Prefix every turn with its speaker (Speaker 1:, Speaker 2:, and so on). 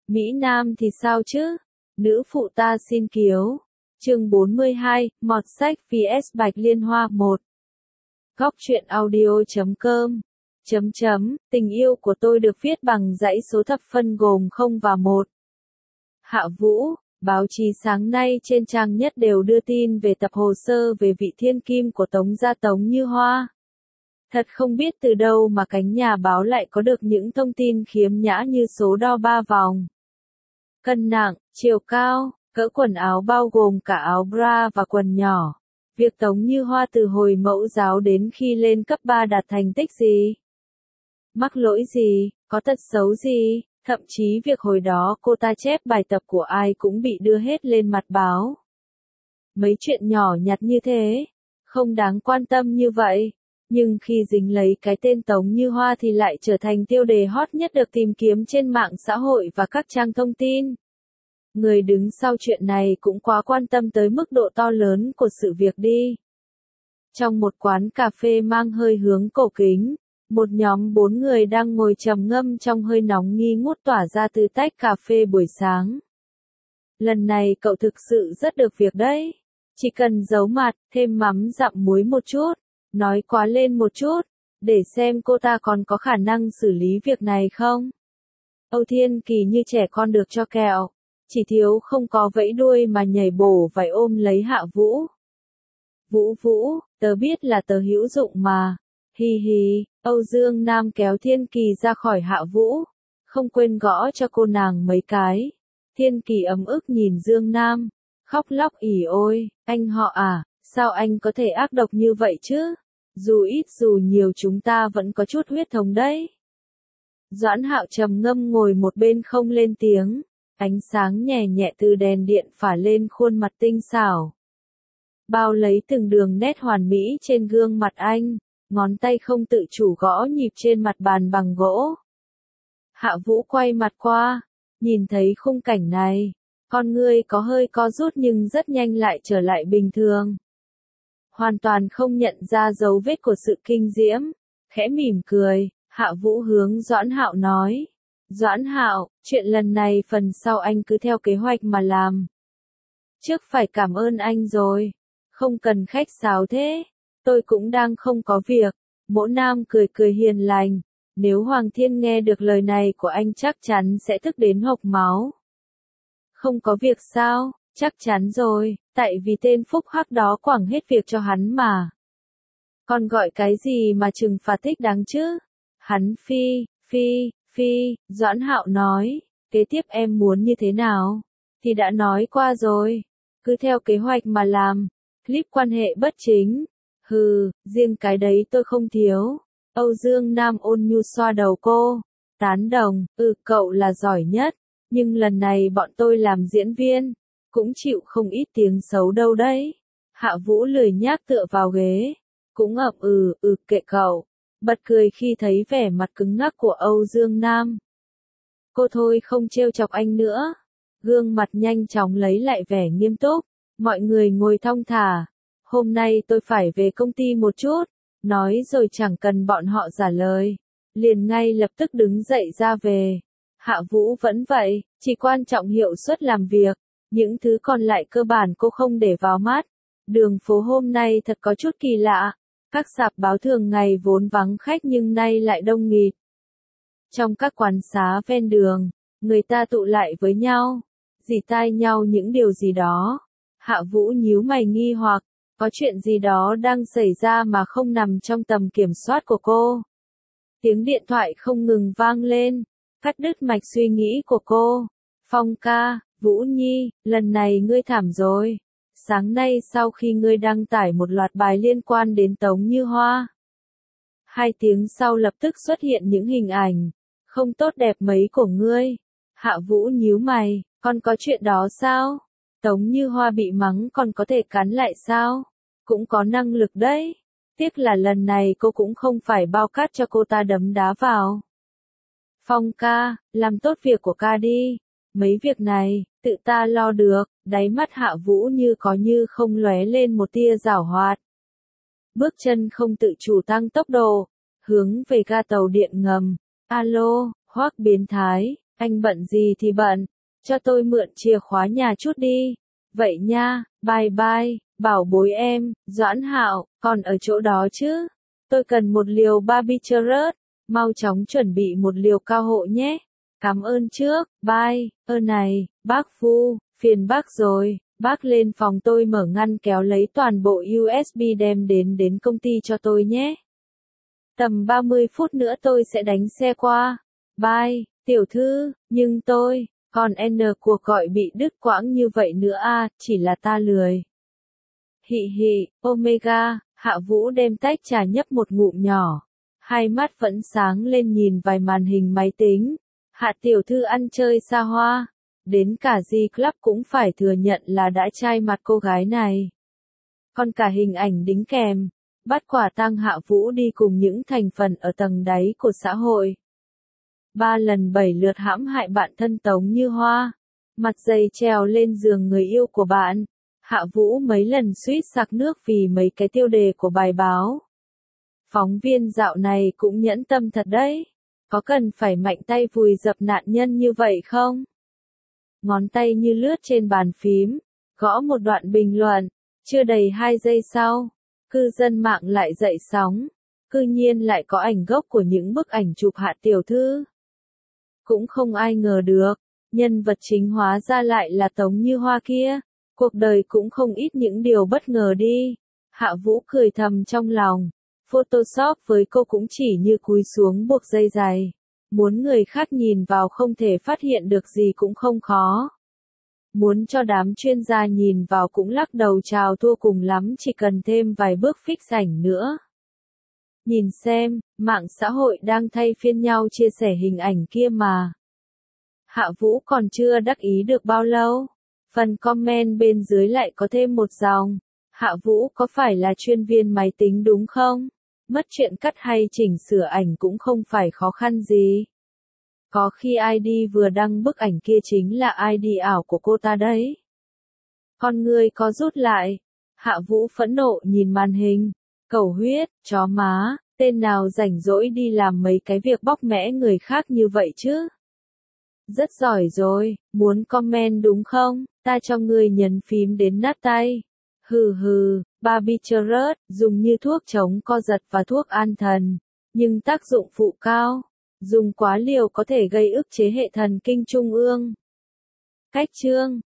Speaker 1: Mỹ Nam thì sao chứ? Nữ phụ ta xin kiếu. Chương 42, Mọt sách vs Bạch Liên Hoa 1. Góc truyện audio.com. Tình yêu của tôi được viết bằng dãy số thập phân gồm 0 và 1. Hạ Vũ, báo chí sáng nay trên trang nhất đều đưa tin về tập hồ sơ về vị thiên kim của Tống gia Tống Như Hoa. Thật không biết từ đâu mà cánh nhà báo lại có được những thông tin khiếm nhã như số đo 3 vòng. Cân nặng, chiều cao, cỡ quần áo bao gồm cả áo bra và quần nhỏ. Việc Tống Như Hoa từ hồi mẫu giáo đến khi lên cấp 3 đạt thành tích gì? Mắc lỗi gì? Có tật xấu gì? Thậm chí việc hồi đó cô ta chép bài tập của ai cũng bị đưa hết lên mặt báo. Mấy chuyện nhỏ nhặt như thế, không đáng quan tâm như vậy. Nhưng khi dính lấy cái tên Tống Như Hoa thì lại trở thành tiêu đề hot nhất được tìm kiếm trên mạng xã hội và các trang thông tin. Người đứng sau chuyện này cũng quá quan tâm tới mức độ to lớn của sự việc đi. Trong một quán cà phê mang hơi hướng cổ kính, một nhóm 4 người đang ngồi trầm ngâm trong hơi nóng nghi ngút tỏa ra từ tách cà phê buổi sáng. Lần này cậu thực sự rất được việc đấy. Chỉ cần giấu mặt, thêm mắm dặm muối một chút, nói quá lên một chút, để xem cô ta còn có khả năng xử lý việc này không. Âu Thiên Kỳ như trẻ con được cho kẹo, chỉ thiếu không có vẫy đuôi mà nhảy bổ vài ôm lấy Hạ Vũ. Vũ, tớ biết là tớ hữu dụng mà. Hi hi, Âu Dương Nam kéo Thiên Kỳ ra khỏi Hạ Vũ, không quên gõ cho cô nàng mấy cái. Thiên Kỳ ấm ức nhìn Dương Nam, khóc lóc ỉ ôi, anh họ à, sao anh có thể ác độc như vậy chứ? Dù ít dù nhiều chúng ta vẫn có chút huyết thống đấy. Doãn Hạo trầm ngâm ngồi một bên không lên tiếng, ánh sáng nhẹ nhẹ từ đèn điện phả lên khuôn mặt tinh xảo. Bao lấy từng đường nét hoàn mỹ trên gương mặt anh, ngón tay không tự chủ gõ nhịp trên mặt bàn bằng gỗ. Hạ Vũ quay mặt qua, nhìn thấy khung cảnh này, con ngươi có hơi co rút nhưng rất nhanh lại trở lại bình thường. Hoàn toàn không nhận ra dấu vết của sự kinh diễm, khẽ mỉm cười, Hạ Vũ hướng Doãn Hạo nói. Doãn Hạo, chuyện lần này phần sau anh cứ theo kế hoạch mà làm. Trước phải cảm ơn anh rồi, không cần khách sáo thế, tôi cũng đang không có việc. Mỗ Nam cười cười hiền lành, nếu Hoàng Thiên nghe được lời này của anh chắc chắn sẽ tức đến hộc máu. Không có việc sao, chắc chắn rồi, tại vì tên phúc hắc đó quẳng hết việc cho hắn mà. Còn gọi cái gì mà trừng phạt thích đáng chứ? Hắn phi, Doãn Hạo nói, kế tiếp em muốn như thế nào? Thì đã nói qua rồi, cứ theo kế hoạch mà làm, clip quan hệ bất chính. Hừ, riêng cái đấy tôi không thiếu. Âu Dương Nam ôn nhu xoa đầu cô, tán đồng, cậu là giỏi nhất, nhưng lần này bọn tôi làm diễn viên, cũng chịu không ít tiếng xấu đâu đấy. Hạ Vũ lười nhác tựa vào ghế, cũng ậm kệ cậu, bật cười khi thấy vẻ mặt cứng ngắc của Âu Dương Nam. Cô thôi không trêu chọc anh nữa. Gương mặt nhanh chóng lấy lại vẻ nghiêm túc, mọi người ngồi thong thả. Hôm nay tôi phải về công ty một chút, nói rồi chẳng cần bọn họ trả lời, liền ngay lập tức đứng dậy ra về. Hạ Vũ vẫn vậy, chỉ quan trọng hiệu suất làm việc, những thứ còn lại cơ bản cô không để vào mắt. Đường phố hôm nay thật có chút kỳ lạ, các rạp báo thường ngày vốn vắng khách nhưng nay lại đông nghịt. Trong các quán xá ven đường, người ta tụ lại với nhau, rỉ tai nhau những điều gì đó. Hạ Vũ nhíu mày nghi hoặc, có chuyện gì đó đang xảy ra mà không nằm trong tầm kiểm soát của cô. Tiếng điện thoại không ngừng vang lên, cắt đứt mạch suy nghĩ của cô. Phong ca, Vũ Nhi, lần này ngươi thảm rồi. Sáng nay sau khi ngươi đăng tải một loạt bài liên quan đến Tống Như Hoa, 2 tiếng sau lập tức xuất hiện những hình ảnh không tốt đẹp mấy của ngươi. Hạ Vũ nhíu mày, còn có chuyện đó sao? Tống Như Hoa bị mắng còn có thể cắn lại sao? Cũng có năng lực đấy. Tiếc là lần này cô cũng không phải bao cát cho cô ta đấm đá vào. Phong ca, làm tốt việc của ca đi. Mấy việc này, tự ta lo được. Đáy mắt Hạ Vũ như có như không lóe lên một tia giảo hoạt. Bước chân không tự chủ tăng tốc độ, hướng về ga tàu điện ngầm. Alo, Hoắc biến thái, Anh bận gì thì bận, cho tôi mượn chìa khóa nhà chút đi. Vậy nha, bye bye, bảo bối em, Doãn Hạo, còn ở chỗ đó chứ? Tôi cần một liều Barbiturates, mau chóng chuẩn bị một liều cao hộ nhé. Cảm ơn trước, bye, này, bác Phu, phiền bác rồi, bác lên phòng tôi mở ngăn kéo lấy toàn bộ USB đem đến công ty cho tôi nhé. Tầm 30 phút nữa tôi sẽ đánh xe qua. Bye, tiểu thư, nhưng tôi, còn N cuộc gọi bị đứt quãng như vậy nữa à, chỉ là ta lười. Hị hị, Omega, Hạ Vũ đem tách trà nhấp một ngụm nhỏ. Hai mắt vẫn sáng lên nhìn vài màn hình máy tính. Hạ tiểu thư ăn chơi xa hoa. Đến cả G Club cũng phải thừa nhận là đã trai mặt cô gái này. Còn cả hình ảnh đính kèm. Bắt quả tang Hạ Vũ đi cùng những thành phần ở tầng đáy của xã hội. 3 lần 7 lượt hãm hại bạn thân Tống Như Hoa. Mặt dày trèo lên giường người yêu của bạn. Hạ Vũ mấy lần suýt sặc nước vì mấy cái tiêu đề của bài báo. Phóng viên dạo này cũng nhẫn tâm thật đấy. Có cần phải mạnh tay vùi dập nạn nhân như vậy không? Ngón tay như lướt trên bàn phím, gõ một đoạn bình luận, chưa đầy 2 giây sau, cư dân mạng lại dậy sóng, cư nhiên lại có ảnh gốc của những bức ảnh chụp Hạ tiểu thư. Cũng không ai ngờ được, nhân vật chính hóa ra lại là Tống Như Hoa kia, cuộc đời cũng không ít những điều bất ngờ đi. Hạ Vũ cười thầm trong lòng, Photoshop với cô cũng chỉ như cúi xuống buộc dây giày. Muốn người khác nhìn vào không thể phát hiện được gì cũng không khó. Muốn cho đám chuyên gia nhìn vào cũng lắc đầu chào thua, cùng lắm chỉ cần thêm vài bước fix ảnh nữa. Nhìn xem, mạng xã hội đang thay phiên nhau chia sẻ hình ảnh kia mà. Hạ Vũ còn chưa đắc ý được bao lâu. Phần comment bên dưới lại có thêm một dòng. Hạ Vũ có phải là chuyên viên máy tính đúng không? Mất chuyện cắt hay chỉnh sửa ảnh cũng không phải khó khăn gì. Có khi ID vừa đăng bức ảnh kia chính là ID ảo của cô ta đấy. Con người có rút lại. Hạ Vũ phẫn nộ nhìn màn hình. Cầu huyết, chó má, tên nào rảnh rỗi đi làm mấy cái việc bóc mẽ người khác như vậy chứ? Rất giỏi rồi, muốn comment đúng không? Ta cho người nhấn phím đến nát tay. Hừ hừ, Barbiturates, dùng như thuốc chống co giật và thuốc an thần, nhưng tác dụng phụ cao. Dùng quá liều có thể gây ức chế hệ thần kinh trung ương. Cách chương